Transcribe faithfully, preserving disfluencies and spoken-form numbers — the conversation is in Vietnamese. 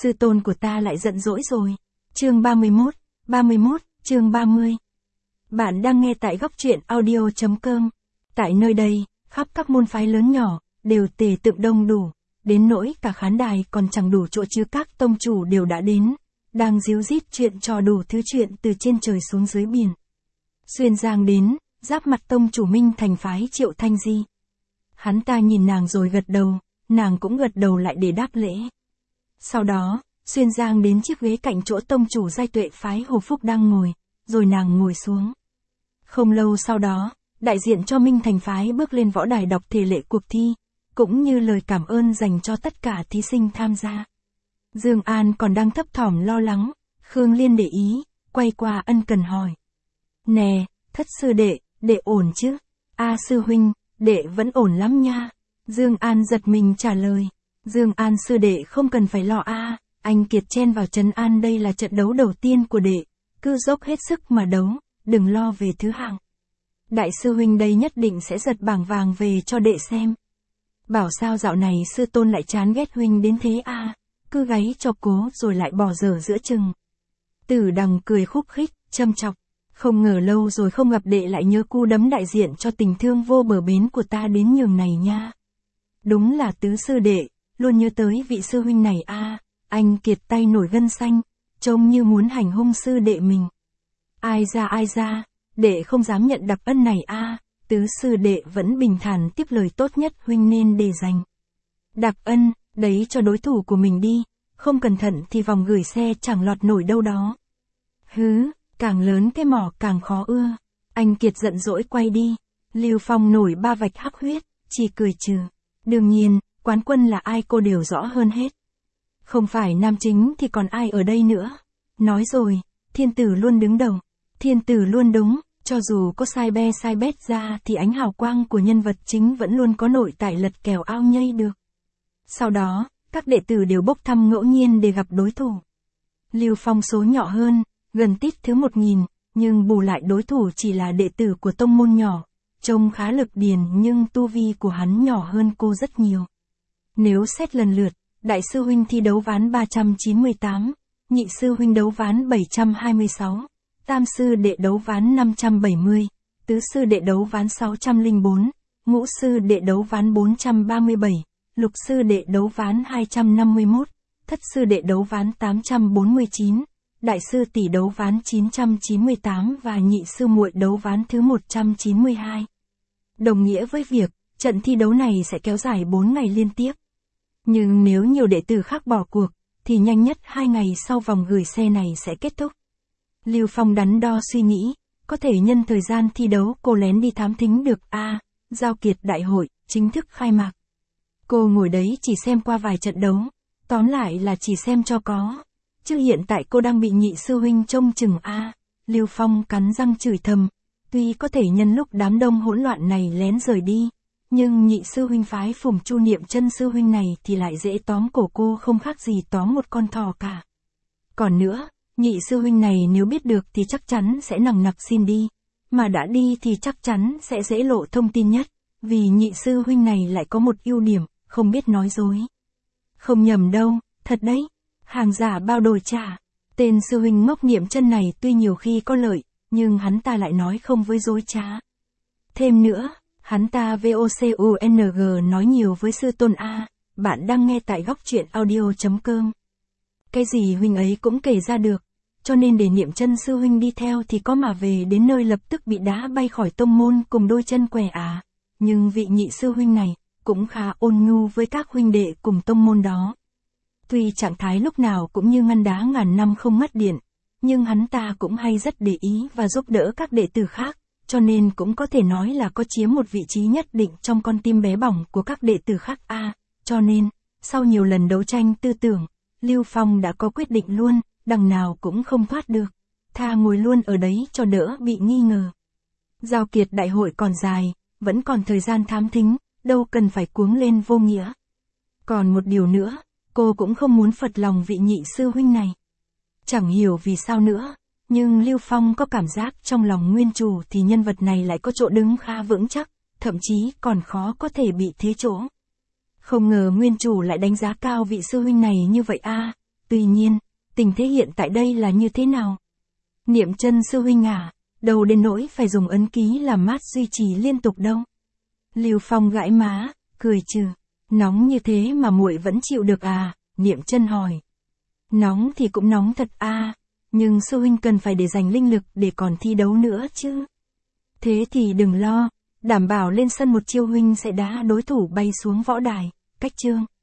sư tôn của ta lại giận dỗi rồi. Chương ba mươi mốt, ba mươi mốt, chương ba mươi. Bạn đang nghe tại góc truyện audio chấm com. Tại nơi đây, khắp các môn phái lớn nhỏ, đều tề tựu đông đủ, đến nỗi cả khán đài còn chẳng đủ chỗ chứ các tông chủ đều đã đến, đang díu dít chuyện trò đủ thứ chuyện từ trên trời xuống dưới biển. Xuyên Giang đến, giáp mặt tông chủ Minh Thành phái Triệu Thanh Di. Hắn ta nhìn nàng rồi gật đầu, nàng cũng gật đầu lại để đáp lễ. Sau đó, Xuyên Giang đến chiếc ghế cạnh chỗ tông chủ Giai Tuệ phái Hồ Phúc đang ngồi, rồi nàng ngồi xuống. Không lâu sau đó, đại diện cho Minh Thành phái bước lên võ đài đọc thể lệ cuộc thi, cũng như lời cảm ơn dành cho tất cả thí sinh tham gia. Dương An còn đang thấp thỏm lo lắng, Khương Liên để ý, quay qua ân cần hỏi. Nè, thất sư đệ, đệ ổn chứ? A sư huynh, đệ vẫn ổn lắm nha. Dương An giật mình trả lời. Dương An sư đệ không cần phải lo a, anh Kiệt chen vào trấn an đây là trận đấu đầu tiên của đệ, cứ dốc hết sức mà đấu, đừng lo về thứ hạng. Đại sư huynh đây nhất định sẽ giật bảng vàng về cho đệ xem. Bảo sao dạo này sư tôn lại chán ghét huynh đến thế a, cứ gáy cho cố rồi lại bỏ dở giữa chừng. Tử Đằng cười khúc khích, châm chọc, không ngờ lâu rồi không gặp đệ lại nhớ cu đấm đại diện cho tình thương vô bờ bến của ta đến nhường này nha. Đúng là tứ sư đệ, luôn nhớ tới vị sư huynh này a. Anh Kiệt tay nổi gân xanh, trông như muốn hành hung sư đệ mình. Ai ra ai ra, đệ không dám nhận đặc ân này a. Tứ sư đệ vẫn bình thản tiếp lời tốt nhất huynh nên để dành. Đặc ân, đấy cho đối thủ của mình đi, không cẩn thận thì vòng gửi xe chẳng lọt nổi đâu đó. Hứ, càng lớn cái mỏ càng khó ưa. Anh Kiệt giận dỗi quay đi. Lưu Phong nổi ba vạch hắc huyết, chỉ cười trừ. Đương nhiên, quán quân là ai cô đều rõ hơn hết. Không phải nam chính thì còn ai ở đây nữa. Nói rồi, thiên tử luôn đứng đầu. Thiên tử luôn đúng, cho dù có sai be sai bét ra thì ánh hào quang của nhân vật chính vẫn luôn có nội tại lật kèo ao nhây được. Sau đó, các đệ tử đều bốc thăm ngẫu nhiên để gặp đối thủ. Lưu Phong số nhỏ hơn, gần tít thứ một nghìn, nhưng bù lại đối thủ chỉ là đệ tử của tông môn nhỏ. Trông khá lực điền nhưng tu vi của hắn nhỏ hơn cô rất nhiều. Nếu xét lần lượt, đại sư huynh thi đấu ván ba trăm chín mươi tám, nhị sư huynh đấu ván bảy trăm hai mươi sáu, tam sư đệ đấu ván năm trăm bảy mươi, tứ sư đệ đấu ván sáu trăm lẻ bốn, ngũ sư đệ đấu ván bốn trăm ba mươi bảy, lục sư đệ đấu ván hai trăm năm mươi mốt, thất sư đệ đấu ván tám trăm bốn mươi chín, đại sư tỷ đấu ván chín trăm chín mươi tám và nhị sư muội đấu ván thứ một trăm chín mươi hai. Đồng nghĩa với việc, trận thi đấu này sẽ kéo dài bốn ngày liên tiếp. Nhưng nếu nhiều đệ tử khác bỏ cuộc, thì nhanh nhất hai ngày sau vòng gửi xe này sẽ kết thúc. Lưu Phong đắn đo suy nghĩ, có thể nhân thời gian thi đấu cô lén đi thám thính được a. À, Giao Kiệt đại hội, chính thức khai mạc. Cô ngồi đấy chỉ xem qua vài trận đấu, tóm lại là chỉ xem cho có. Chứ hiện tại cô đang bị nhị sư huynh trông chừng a. À, Lưu Phong cắn răng chửi thầm. Tuy có thể nhân lúc đám đông hỗn loạn này lén rời đi, nhưng nhị sư huynh phái Phùng Chu Niệm Chân sư huynh này thì lại dễ tóm cổ cô không khác gì tóm một con thỏ cả. Còn nữa, nhị sư huynh này nếu biết được thì chắc chắn sẽ nằng nặc xin đi, mà đã đi thì chắc chắn sẽ dễ lộ thông tin nhất, vì nhị sư huynh này lại có một ưu điểm, không biết nói dối. Không nhầm đâu, thật đấy, hàng giả bao đổi trả. Tên sư huynh ngốc Niệm Chân này tuy nhiều khi có lợi, nhưng hắn ta lại nói không với dối trá. Thêm nữa, hắn ta VOCUNG nói nhiều với sư tôn A, bạn đang nghe tại góc truyện audio chấm com. Cái gì huynh ấy cũng kể ra được, cho nên để Niệm Chân sư huynh đi theo thì có mà về đến nơi lập tức bị đá bay khỏi tông môn cùng đôi chân què à. Nhưng vị nhị sư huynh này, cũng khá ôn nhu với các huynh đệ cùng tông môn đó. Tuy trạng thái lúc nào cũng như ngăn đá ngàn năm không ngắt điện, nhưng hắn ta cũng hay rất để ý và giúp đỡ các đệ tử khác, cho nên cũng có thể nói là có chiếm một vị trí nhất định trong con tim bé bỏng của các đệ tử khác a. À, cho nên, sau nhiều lần đấu tranh tư tưởng, Lưu Phong đã có quyết định luôn, đằng nào cũng không thoát được, tha ngồi luôn ở đấy cho đỡ bị nghi ngờ. Giao Kiệt đại hội còn dài, vẫn còn thời gian thám thính, đâu cần phải cuống lên vô nghĩa. Còn một điều nữa, cô cũng không muốn phật lòng vị nhị sư huynh này. Chẳng hiểu vì sao nữa, nhưng Lưu Phong có cảm giác trong lòng nguyên chủ thì nhân vật này lại có chỗ đứng khá vững chắc, thậm chí còn khó có thể bị thế chỗ. Không ngờ nguyên chủ lại đánh giá cao vị sư huynh này như vậy a. À, Tuy nhiên, tình thế hiện tại đây là như thế nào? Niệm chân sư huynh à, đâu đến nỗi phải dùng ấn ký làm mát duy trì liên tục đâu. Lưu Phong gãi má, cười trừ. Nóng như thế mà muội vẫn chịu được à? Niệm chân hỏi. Nóng thì cũng nóng thật à, nhưng sư huynh cần phải để dành linh lực để còn thi đấu nữa chứ. Thế thì đừng lo, đảm bảo lên sân một chiêu huynh sẽ đá đối thủ bay xuống võ đài. Cách chương